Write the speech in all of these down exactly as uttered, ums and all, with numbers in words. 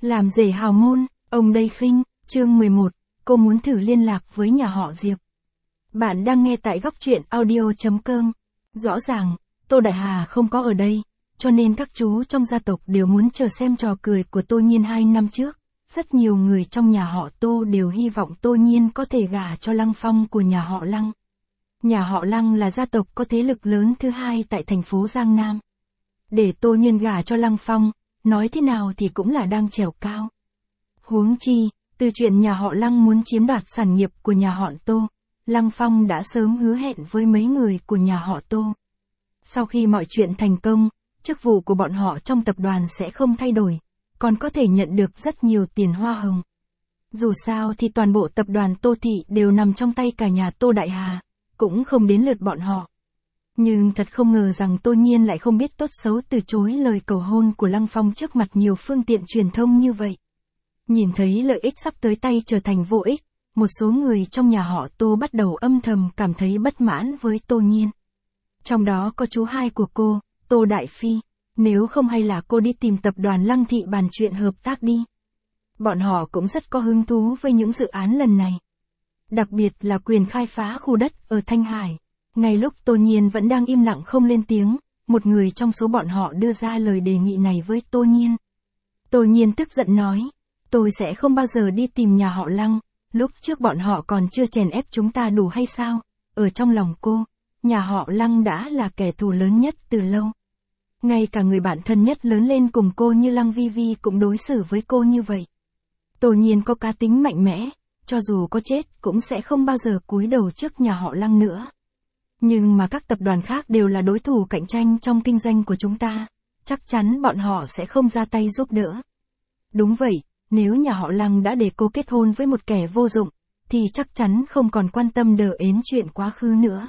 Làm rể hào môn, ông đây khinh, chương mười một, cô muốn thử liên lạc với nhà họ Diệp. Bạn đang nghe tại góc truyện audio chấm com. Rõ ràng, Tô Đại Hà không có ở đây, cho nên các chú trong gia tộc đều muốn chờ xem trò cười của Tô Nhiên hai năm trước. Rất nhiều người trong nhà họ Tô đều hy vọng Tô Nhiên có thể gả cho Lăng Phong của nhà họ Lăng. Nhà họ Lăng là gia tộc có thế lực lớn thứ hai tại thành phố Giang Nam. Để Tô Nhiên gả cho Lăng Phong, nói thế nào thì cũng là đang trèo cao. Huống chi, từ chuyện nhà họ Lăng muốn chiếm đoạt sản nghiệp của nhà họ Tô, Lăng Phong đã sớm hứa hẹn với mấy người của nhà họ Tô. Sau khi mọi chuyện thành công, chức vụ của bọn họ trong tập đoàn sẽ không thay đổi, còn có thể nhận được rất nhiều tiền hoa hồng. Dù sao thì toàn bộ tập đoàn Tô Thị đều nằm trong tay cả nhà Tô Đại Hà, cũng không đến lượt bọn họ. Nhưng thật không ngờ rằng Tô Nhiên lại không biết tốt xấu từ chối lời cầu hôn của Lăng Phong trước mặt nhiều phương tiện truyền thông như vậy. Nhìn thấy lợi ích sắp tới tay trở thành vô ích, một số người trong nhà họ Tô bắt đầu âm thầm cảm thấy bất mãn với Tô Nhiên. Trong đó có chú hai của cô, Tô Đại Phi, nếu không hay là cô đi tìm tập đoàn Lăng Thị bàn chuyện hợp tác đi. Bọn họ cũng rất có hứng thú với những dự án lần này. Đặc biệt là quyền khai phá khu đất ở Thanh Hải. Ngay lúc Tô Nhiên vẫn đang im lặng không lên tiếng, một người trong số bọn họ đưa ra lời đề nghị này với Tô Nhiên. Tô Nhiên tức giận nói, tôi sẽ không bao giờ đi tìm nhà họ Lăng, lúc trước bọn họ còn chưa chèn ép chúng ta đủ hay sao? Ở trong lòng cô, nhà họ Lăng đã là kẻ thù lớn nhất từ lâu. Ngay cả người bạn thân nhất lớn lên cùng cô như Lăng Vi Vi cũng đối xử với cô như vậy. Tô Nhiên có cá tính mạnh mẽ, cho dù có chết cũng sẽ không bao giờ cúi đầu trước nhà họ Lăng nữa. Nhưng mà các tập đoàn khác đều là đối thủ cạnh tranh trong kinh doanh của chúng ta, chắc chắn bọn họ sẽ không ra tay giúp đỡ. Đúng vậy, nếu nhà họ Lăng đã để cô kết hôn với một kẻ vô dụng, thì chắc chắn không còn quan tâm đờ ến chuyện quá khứ nữa.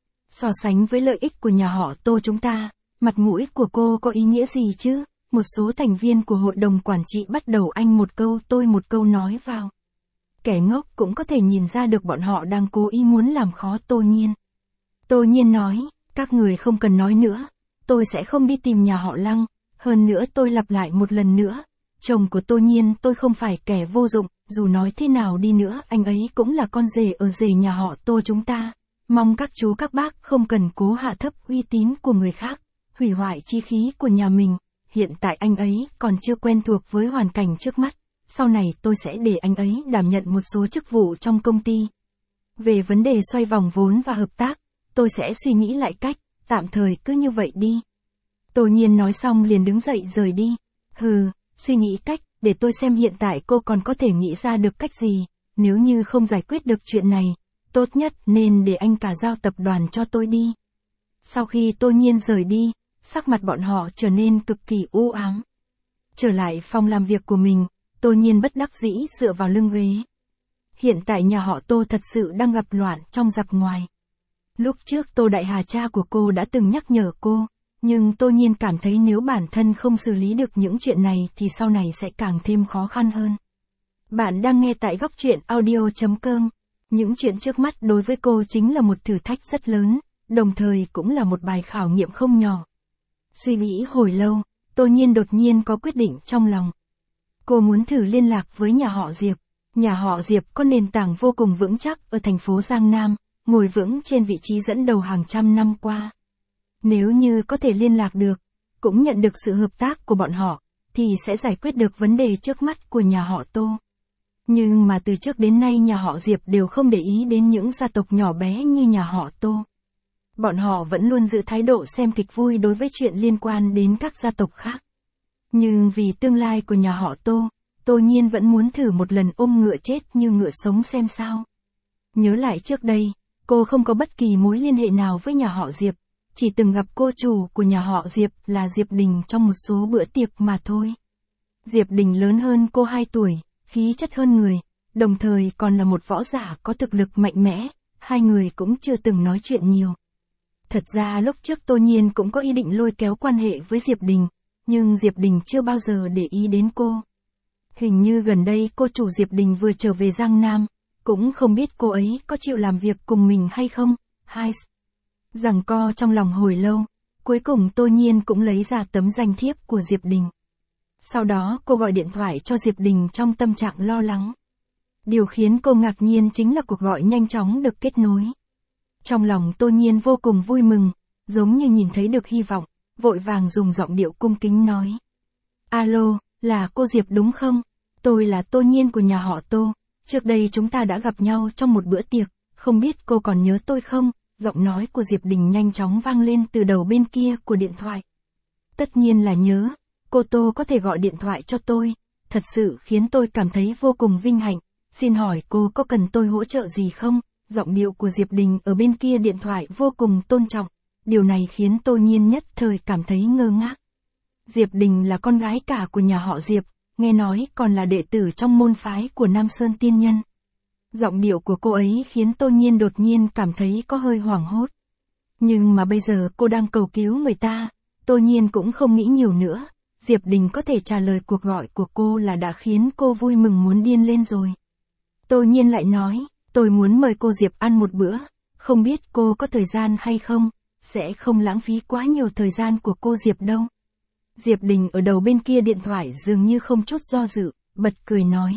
So sánh với lợi ích của nhà họ Tô chúng ta, mặt mũi của cô có ý nghĩa gì chứ? Một số thành viên của hội đồng quản trị bắt đầu anh một câu tôi một câu nói vào. Kẻ ngốc cũng có thể nhìn ra được bọn họ đang cố ý muốn làm khó Tô Nhiên. Tô Nhiên nói, các người không cần nói nữa, tôi sẽ không đi tìm nhà họ Lăng, hơn nữa tôi lặp lại một lần nữa, chồng của Tô Nhiên tôi không phải kẻ vô dụng, dù nói thế nào đi nữa anh ấy cũng là con rể ở rể nhà họ Tô chúng ta, mong các chú các bác không cần cố hạ thấp uy tín của người khác, hủy hoại chi khí của nhà mình, hiện tại anh ấy còn chưa quen thuộc với hoàn cảnh trước mắt, sau này tôi sẽ để anh ấy đảm nhận một số chức vụ trong công ty. Về vấn đề xoay vòng vốn và hợp tác, tôi sẽ suy nghĩ lại cách, tạm thời cứ như vậy đi. Tô Nhiên nói xong liền đứng dậy rời đi. Hừ, suy nghĩ cách, để tôi xem hiện tại cô còn có thể nghĩ ra được cách gì, nếu như không giải quyết được chuyện này, tốt nhất nên để anh cả giao tập đoàn cho tôi đi. Sau khi Tô Nhiên rời đi, sắc mặt bọn họ trở nên cực kỳ u ám. Trở lại phòng làm việc của mình, Tô Nhiên bất đắc dĩ dựa vào lưng ghế. Hiện tại nhà họ Tô thật sự đang gặp loạn trong giặc ngoài. Lúc trước Tô Đại Hà cha của cô đã từng nhắc nhở cô, nhưng Tô Nhiên cảm thấy nếu bản thân không xử lý được những chuyện này thì sau này sẽ càng thêm khó khăn hơn. Bạn đang nghe tại góc truyện audio chấm com. Những chuyện trước mắt đối với cô chính là một thử thách rất lớn, đồng thời cũng là một bài khảo nghiệm không nhỏ. Suy nghĩ hồi lâu, Tô Nhiên đột nhiên có quyết định trong lòng. Cô muốn thử liên lạc với nhà họ Diệp. Nhà họ Diệp có nền tảng vô cùng vững chắc ở thành phố Giang Nam, ngồi vững trên vị trí dẫn đầu hàng trăm năm qua. Nếu như có thể liên lạc được, cũng nhận được sự hợp tác của bọn họ, thì sẽ giải quyết được vấn đề trước mắt của nhà họ Tô. Nhưng mà từ trước đến nay nhà họ Diệp đều không để ý đến những gia tộc nhỏ bé như nhà họ Tô. Bọn họ vẫn luôn giữ thái độ xem kịch vui đối với chuyện liên quan đến các gia tộc khác. Nhưng vì tương lai của nhà họ Tô, Tô Nhiên vẫn muốn thử một lần ôm ngựa chết như ngựa sống xem sao. Nhớ lại trước đây, cô không có bất kỳ mối liên hệ nào với nhà họ Diệp, chỉ từng gặp cô chủ của nhà họ Diệp là Diệp Đình trong một số bữa tiệc mà thôi. Diệp Đình lớn hơn cô hai tuổi, khí chất hơn người, đồng thời còn là một võ giả có thực lực mạnh mẽ, hai người cũng chưa từng nói chuyện nhiều. Thật ra lúc trước Tô Nhiên cũng có ý định lôi kéo quan hệ với Diệp Đình, nhưng Diệp Đình chưa bao giờ để ý đến cô. Hình như gần đây cô chủ Diệp Đình vừa trở về Giang Nam, cũng không biết cô ấy có chịu làm việc cùng mình hay không. Hai giằng co trong lòng hồi lâu, cuối cùng Tô Nhiên cũng lấy ra tấm danh thiếp của Diệp Đình. Sau đó cô gọi điện thoại cho Diệp Đình trong tâm trạng lo lắng. Điều khiến cô ngạc nhiên chính là cuộc gọi nhanh chóng được kết nối. Trong lòng Tô Nhiên vô cùng vui mừng, giống như nhìn thấy được hy vọng, vội vàng dùng giọng điệu cung kính nói. Alo, là cô Diệp đúng không? Tôi là Tô Nhiên của nhà họ Tô, trước đây chúng ta đã gặp nhau trong một bữa tiệc, không biết cô còn nhớ tôi không? Giọng nói của Diệp Đình nhanh chóng vang lên từ đầu bên kia của điện thoại. Tất nhiên là nhớ, cô Tô có thể gọi điện thoại cho tôi, thật sự khiến tôi cảm thấy vô cùng vinh hạnh, xin hỏi cô có cần tôi hỗ trợ gì không? Giọng điệu của Diệp Đình ở bên kia điện thoại vô cùng tôn trọng, điều này khiến Tô Nhiên nhất thời cảm thấy ngơ ngác. Diệp Đình là con gái cả của nhà họ Diệp, nghe nói còn là đệ tử trong môn phái của Nam Sơn Tiên Nhân. Giọng điệu của cô ấy khiến Tô Nhiên đột nhiên cảm thấy có hơi hoảng hốt. Nhưng mà bây giờ cô đang cầu cứu người ta, Tô Nhiên cũng không nghĩ nhiều nữa, Diệp Đình có thể trả lời cuộc gọi của cô là đã khiến cô vui mừng muốn điên lên rồi. Tô Nhiên lại nói, tôi muốn mời cô Diệp ăn một bữa, không biết cô có thời gian hay không, sẽ không lãng phí quá nhiều thời gian của cô Diệp đâu. Diệp Đình ở đầu bên kia điện thoại dường như không chút do dự, bật cười nói.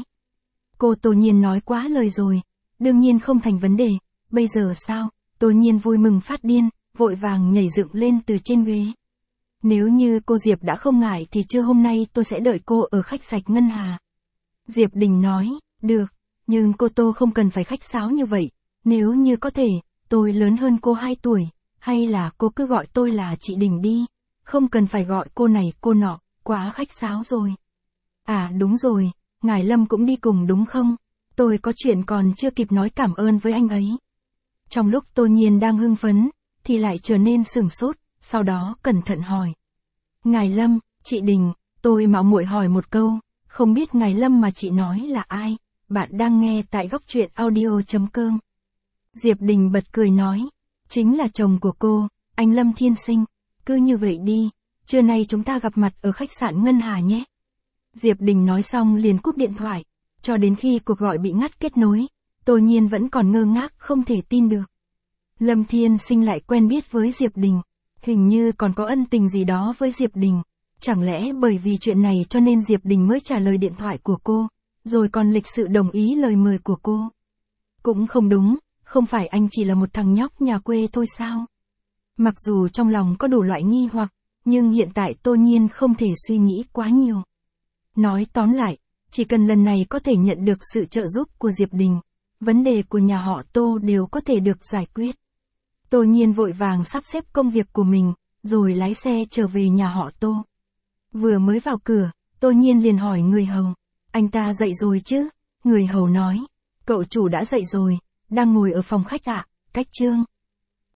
Cô Tô Nhiên nói quá lời rồi, đương nhiên không thành vấn đề, bây giờ sao? Tô Nhiên vui mừng phát điên, vội vàng nhảy dựng lên từ trên ghế. Nếu như cô Diệp đã không ngại thì trưa hôm nay tôi sẽ đợi cô ở khách sạch Ngân Hà. Diệp Đình nói, được, nhưng cô Tô không cần phải khách sáo như vậy, nếu như có thể, tôi lớn hơn cô hai tuổi, hay là cô cứ gọi tôi là chị Đình đi, không cần phải gọi cô này cô nọ, quá khách sáo rồi. À đúng rồi, ngài Lâm cũng đi cùng đúng không? Tôi có chuyện còn chưa kịp nói cảm ơn với anh ấy. Trong lúc Tô Nhiên đang hưng phấn, thì lại trở nên sửng sốt, sau đó cẩn thận hỏi. Ngài Lâm, chị Đình, tôi mạo muội hỏi một câu, không biết ngài Lâm mà chị nói là ai? Bạn đang nghe tại góc truyện audio chấm com. Diệp Đình bật cười nói, chính là chồng của cô, anh Lâm Thiên Sinh, cứ như vậy đi, trưa nay chúng ta gặp mặt ở khách sạn Ngân Hà nhé. Diệp Đình nói xong liền cúp điện thoại, cho đến khi cuộc gọi bị ngắt kết nối, Tô Nhiên vẫn còn ngơ ngác không thể tin được. Lâm Thiên Sinh lại quen biết với Diệp Đình, hình như còn có ân tình gì đó với Diệp Đình, chẳng lẽ bởi vì chuyện này cho nên Diệp Đình mới trả lời điện thoại của cô, rồi còn lịch sự đồng ý lời mời của cô. Cũng không đúng, không phải anh chỉ là một thằng nhóc nhà quê thôi sao? Mặc dù trong lòng có đủ loại nghi hoặc, nhưng hiện tại Tô Nhiên không thể suy nghĩ quá nhiều. Nói tóm lại, chỉ cần lần này có thể nhận được sự trợ giúp của Diệp Đình, vấn đề của nhà họ Tô đều có thể được giải quyết. Tô Nhiên vội vàng sắp xếp công việc của mình, rồi lái xe trở về nhà họ Tô. Vừa mới vào cửa, Tô Nhiên liền hỏi người hầu, anh ta dậy rồi chứ? Người hầu nói, cậu chủ đã dậy rồi, đang ngồi ở phòng khách ạ, cách Trương.